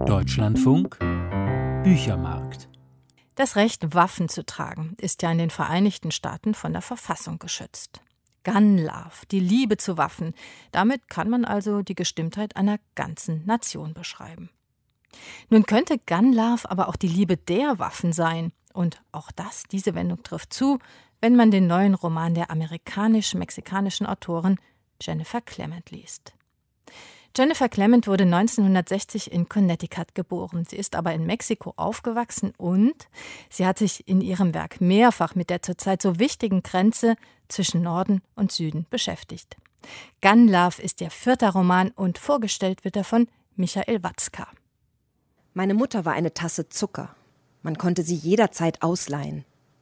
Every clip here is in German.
Deutschlandfunk Büchermarkt. Das Recht, Waffen zu tragen, ist ja in den Vereinigten Staaten von der Verfassung geschützt. Gun Love, die Liebe zu Waffen. Damit kann man also die Gestimmtheit einer ganzen Nation beschreiben. Nun könnte Gun Love aber auch die Liebe der Waffen sein. Und auch diese Wendung trifft zu, wenn man den neuen Roman der amerikanisch-mexikanischen Autorin Jennifer Clement liest. Jennifer Clement wurde 1960 in Connecticut geboren. Sie ist aber in Mexiko aufgewachsen und sie hat sich in ihrem Werk mehrfach mit der zurzeit so wichtigen Grenze zwischen Norden und Süden beschäftigt. Gun Love ist ihr 4. Roman und vorgestellt wird er von Michael Watzka. Meine Mutter war eine Tasse Zucker. Man konnte sie jederzeit ausleihen.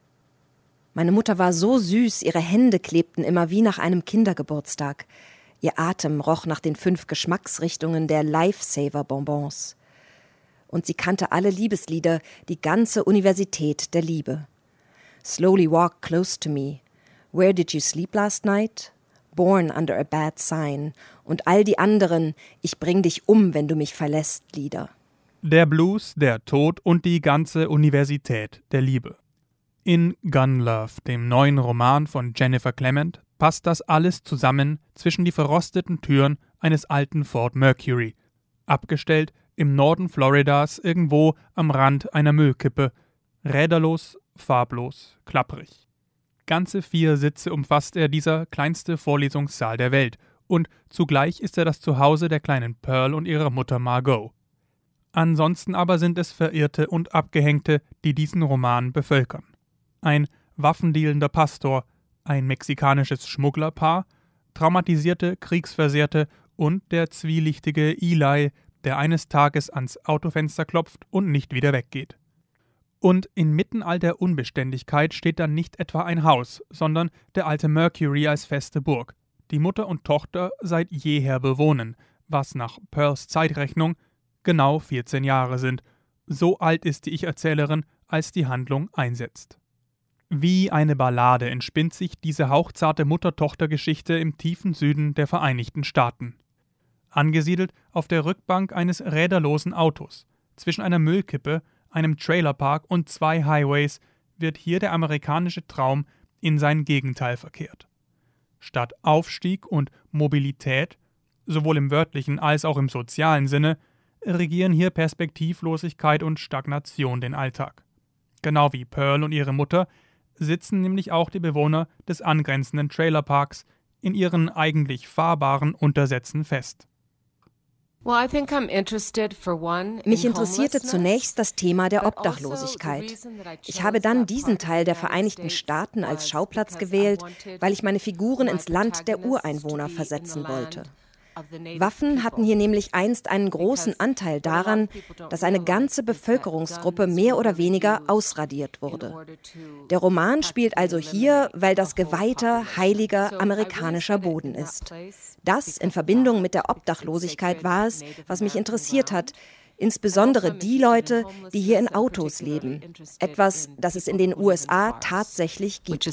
Meine Mutter war so süß, ihre Hände klebten immer wie nach einem Kindergeburtstag. Ihr Atem roch nach den 5 Geschmacksrichtungen der Lifesaver-Bonbons. Und sie kannte alle Liebeslieder, die ganze Universität der Liebe. Slowly Walk Close to Me, Where Did You Sleep Last Night, Born Under a Bad Sign und all die anderen Ich bring dich um, wenn du mich verlässt Lieder. Der Blues, der Tod und die ganze Universität der Liebe. In Gun Love, dem neuen Roman von Jennifer Clement, passt das alles zusammen zwischen die verrosteten Türen eines alten Ford Mercury, abgestellt im Norden Floridas irgendwo am Rand einer Müllkippe, räderlos, farblos, klapprig. Ganze 4 Sitze umfasst er, dieser kleinste Vorlesungssaal der Welt, und zugleich ist er das Zuhause der kleinen Pearl und ihrer Mutter Margot. Ansonsten aber sind es Verirrte und Abgehängte, die diesen Roman bevölkern. Ein waffendealender Pastor, ein mexikanisches Schmugglerpaar, traumatisierte Kriegsversehrte und der zwielichtige Eli, der eines Tages ans Autofenster klopft und nicht wieder weggeht. Und inmitten all der Unbeständigkeit steht dann nicht etwa ein Haus, sondern der alte Mercury als feste Burg, die Mutter und Tochter seit jeher bewohnen, was nach Pearls Zeitrechnung genau 14 Jahre sind. So alt ist die Ich-Erzählerin, als die Handlung einsetzt. Wie eine Ballade entspinnt sich diese hauchzarte Mutter-Tochter-Geschichte im tiefen Süden der Vereinigten Staaten. Angesiedelt auf der Rückbank eines räderlosen Autos, zwischen einer Müllkippe, einem Trailerpark und 2 Highways, wird hier der amerikanische Traum in sein Gegenteil verkehrt. Statt Aufstieg und Mobilität, sowohl im wörtlichen als auch im sozialen Sinne, regieren hier Perspektivlosigkeit und Stagnation den Alltag. Genau wie Pearl und ihre Mutter sitzen nämlich auch die Bewohner des angrenzenden Trailerparks in ihren eigentlich fahrbaren Untersätzen fest. Mich interessierte zunächst das Thema der Obdachlosigkeit. Ich habe dann diesen Teil der Vereinigten Staaten als Schauplatz gewählt, weil ich meine Figuren ins Land der Ureinwohner versetzen wollte. Waffen hatten hier nämlich einst einen großen Anteil daran, dass eine ganze Bevölkerungsgruppe mehr oder weniger ausradiert wurde. Der Roman spielt also hier, weil das geweihter, heiliger amerikanischer Boden ist. Das in Verbindung mit der Obdachlosigkeit war es, was mich interessiert hat, insbesondere die Leute, die hier in Autos leben. Etwas, das es in den USA tatsächlich gibt.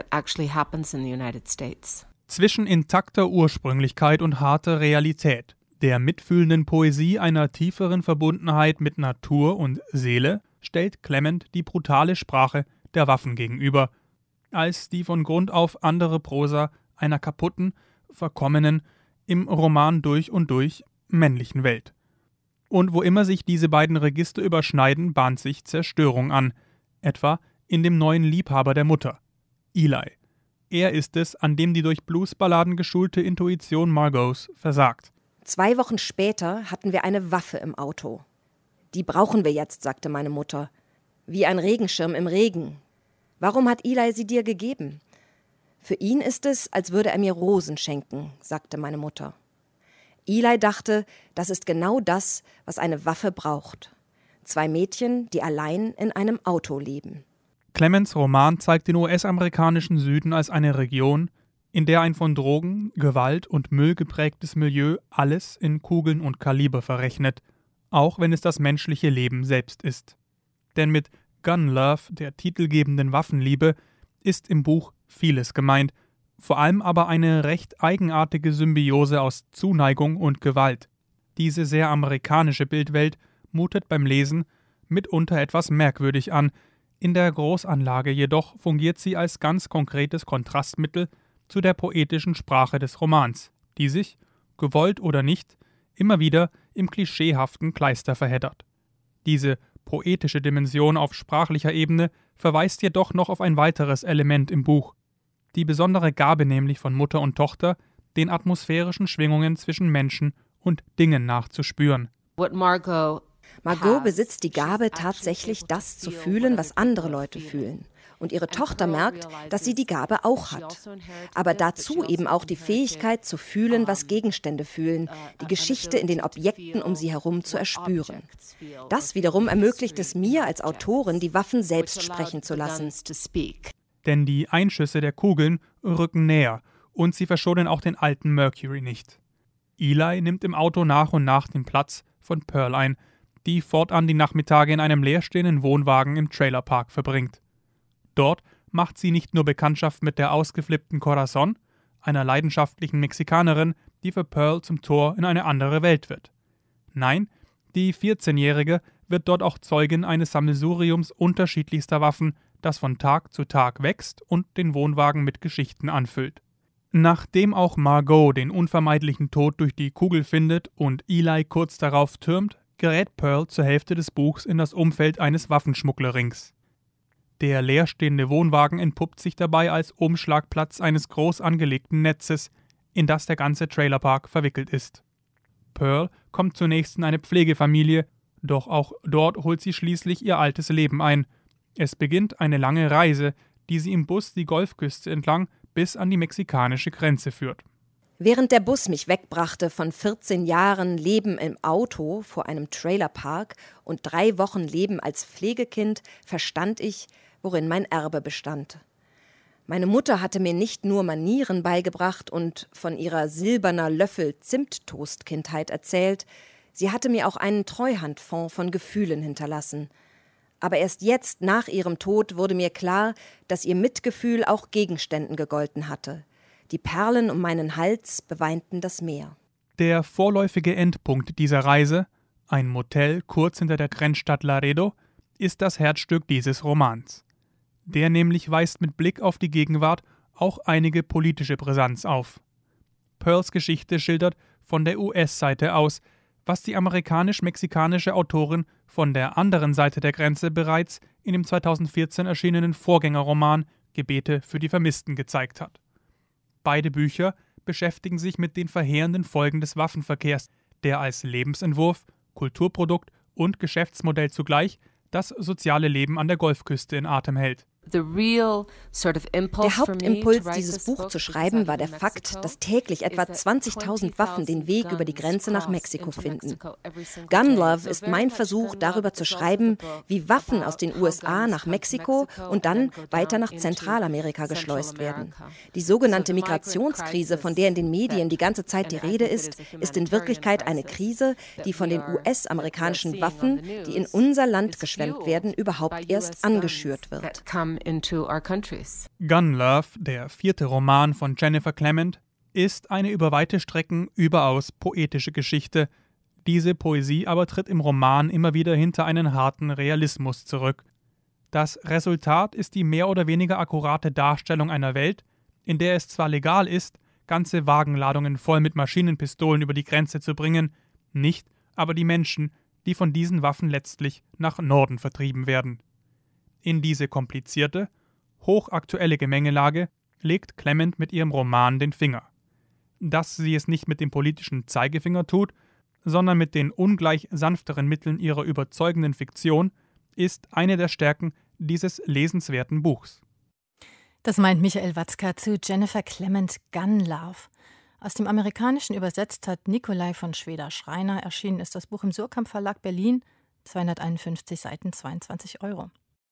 Zwischen intakter Ursprünglichkeit und harter Realität, der mitfühlenden Poesie einer tieferen Verbundenheit mit Natur und Seele, stellt Clement die brutale Sprache der Waffen gegenüber, als die von Grund auf andere Prosa einer kaputten, verkommenen, im Roman durch und durch männlichen Welt. Und wo immer sich diese beiden Register überschneiden, bahnt sich Zerstörung an, etwa in dem neuen Liebhaber der Mutter, Eli. Er ist es, an dem die durch Bluesballaden geschulte Intuition Margots versagt. 2 Wochen später hatten wir eine Waffe im Auto. Die brauchen wir jetzt, sagte meine Mutter. Wie ein Regenschirm im Regen. Warum hat Eli sie dir gegeben? Für ihn ist es, als würde er mir Rosen schenken, sagte meine Mutter. Eli dachte, das ist genau das, was eine Waffe braucht. 2 Mädchen, die allein in einem Auto leben. Clements Roman zeigt den US-amerikanischen Süden als eine Region, in der ein von Drogen, Gewalt und Müll geprägtes Milieu alles in Kugeln und Kaliber verrechnet, auch wenn es das menschliche Leben selbst ist. Denn mit Gun Love, der titelgebenden Waffenliebe, ist im Buch vieles gemeint, vor allem aber eine recht eigenartige Symbiose aus Zuneigung und Gewalt. Diese sehr amerikanische Bildwelt mutet beim Lesen mitunter etwas merkwürdig an, in der Großanlage jedoch fungiert sie als ganz konkretes Kontrastmittel zu der poetischen Sprache des Romans, die sich, gewollt oder nicht, immer wieder im klischeehaften Kleister verheddert. Diese poetische Dimension auf sprachlicher Ebene verweist jedoch noch auf ein weiteres Element im Buch, die besondere Gabe nämlich von Mutter und Tochter, den atmosphärischen Schwingungen zwischen Menschen und Dingen nachzuspüren. Margot besitzt die Gabe, tatsächlich das zu fühlen, was andere Leute fühlen. Und ihre Tochter merkt, dass sie die Gabe auch hat. Aber dazu eben auch die Fähigkeit zu fühlen, was Gegenstände fühlen, die Geschichte in den Objekten um sie herum zu erspüren. Das wiederum ermöglicht es mir als Autorin, die Waffen selbst sprechen zu lassen. Denn die Einschüsse der Kugeln rücken näher und sie verschonen auch den alten Mercury nicht. Eli nimmt im Auto nach und nach den Platz von Pearl ein, die fortan die Nachmittage in einem leerstehenden Wohnwagen im Trailerpark verbringt. Dort macht sie nicht nur Bekanntschaft mit der ausgeflippten Corazon, einer leidenschaftlichen Mexikanerin, die für Pearl zum Tor in eine andere Welt wird. Nein, die 14-Jährige wird dort auch Zeugin eines Sammelsuriums unterschiedlichster Waffen, das von Tag zu Tag wächst und den Wohnwagen mit Geschichten anfüllt. Nachdem auch Margot den unvermeidlichen Tod durch die Kugel findet und Eli kurz darauf türmt, gerät Pearl zur Hälfte des Buchs in das Umfeld eines Waffenschmugglerrings. Der leerstehende Wohnwagen entpuppt sich dabei als Umschlagplatz eines groß angelegten Netzes, in das der ganze Trailerpark verwickelt ist. Pearl kommt zunächst in eine Pflegefamilie, doch auch dort holt sie schließlich ihr altes Leben ein. Es beginnt eine lange Reise, die sie im Bus die Golfküste entlang bis an die mexikanische Grenze führt. Während der Bus mich wegbrachte von 14 Jahren Leben im Auto vor einem Trailerpark und 3 Wochen Leben als Pflegekind, verstand ich, worin mein Erbe bestand. Meine Mutter hatte mir nicht nur Manieren beigebracht und von ihrer silberner Löffel-Zimttoast-Kindheit erzählt, sie hatte mir auch einen Treuhandfonds von Gefühlen hinterlassen. Aber erst jetzt, nach ihrem Tod, wurde mir klar, dass ihr Mitgefühl auch Gegenständen gegolten hatte. Die Perlen um meinen Hals beweinten das Meer. Der vorläufige Endpunkt dieser Reise, ein Motel kurz hinter der Grenzstadt Laredo, ist das Herzstück dieses Romans. Der nämlich weist mit Blick auf die Gegenwart auch einige politische Brisanz auf. Pearls Geschichte schildert von der US-Seite aus, was die amerikanisch-mexikanische Autorin von der anderen Seite der Grenze bereits in dem 2014 erschienenen Vorgängerroman Gebete für die Vermissten gezeigt hat. Beide Bücher beschäftigen sich mit den verheerenden Folgen des Waffenverkehrs, der als Lebensentwurf, Kulturprodukt und Geschäftsmodell zugleich das soziale Leben an der Golfküste in Atem hält. Der Hauptimpuls, dieses Buch zu schreiben, war der Fakt, dass täglich etwa 20.000 Waffen den Weg über die Grenze nach Mexiko finden. Gun Love ist mein Versuch, darüber zu schreiben, wie Waffen aus den USA nach Mexiko und dann weiter nach Zentralamerika geschleust werden. Die sogenannte Migrationskrise, von der in den Medien die ganze Zeit die Rede ist in Wirklichkeit eine Krise, die von den US-amerikanischen Waffen, die in unser Land geschwemmt werden, überhaupt erst angeschürt wird. Gun Love, der 4. Roman von Jennifer Clement, ist eine über weite Strecken überaus poetische Geschichte. Diese Poesie aber tritt im Roman immer wieder hinter einen harten Realismus zurück. Das Resultat ist die mehr oder weniger akkurate Darstellung einer Welt, in der es zwar legal ist, ganze Wagenladungen voll mit Maschinenpistolen über die Grenze zu bringen, nicht aber die Menschen, die von diesen Waffen letztlich nach Norden vertrieben werden. In diese komplizierte, hochaktuelle Gemengelage legt Clement mit ihrem Roman den Finger. Dass sie es nicht mit dem politischen Zeigefinger tut, sondern mit den ungleich sanfteren Mitteln ihrer überzeugenden Fiktion, ist eine der Stärken dieses lesenswerten Buchs. Das meint Michael Watzka zu Jennifer Clement Gun Love. Aus dem Amerikanischen übersetzt hat Nikolai von Schweder-Schreiner. Erschienen ist das Buch im Suhrkamp Verlag Berlin, 251 Seiten, 22 €.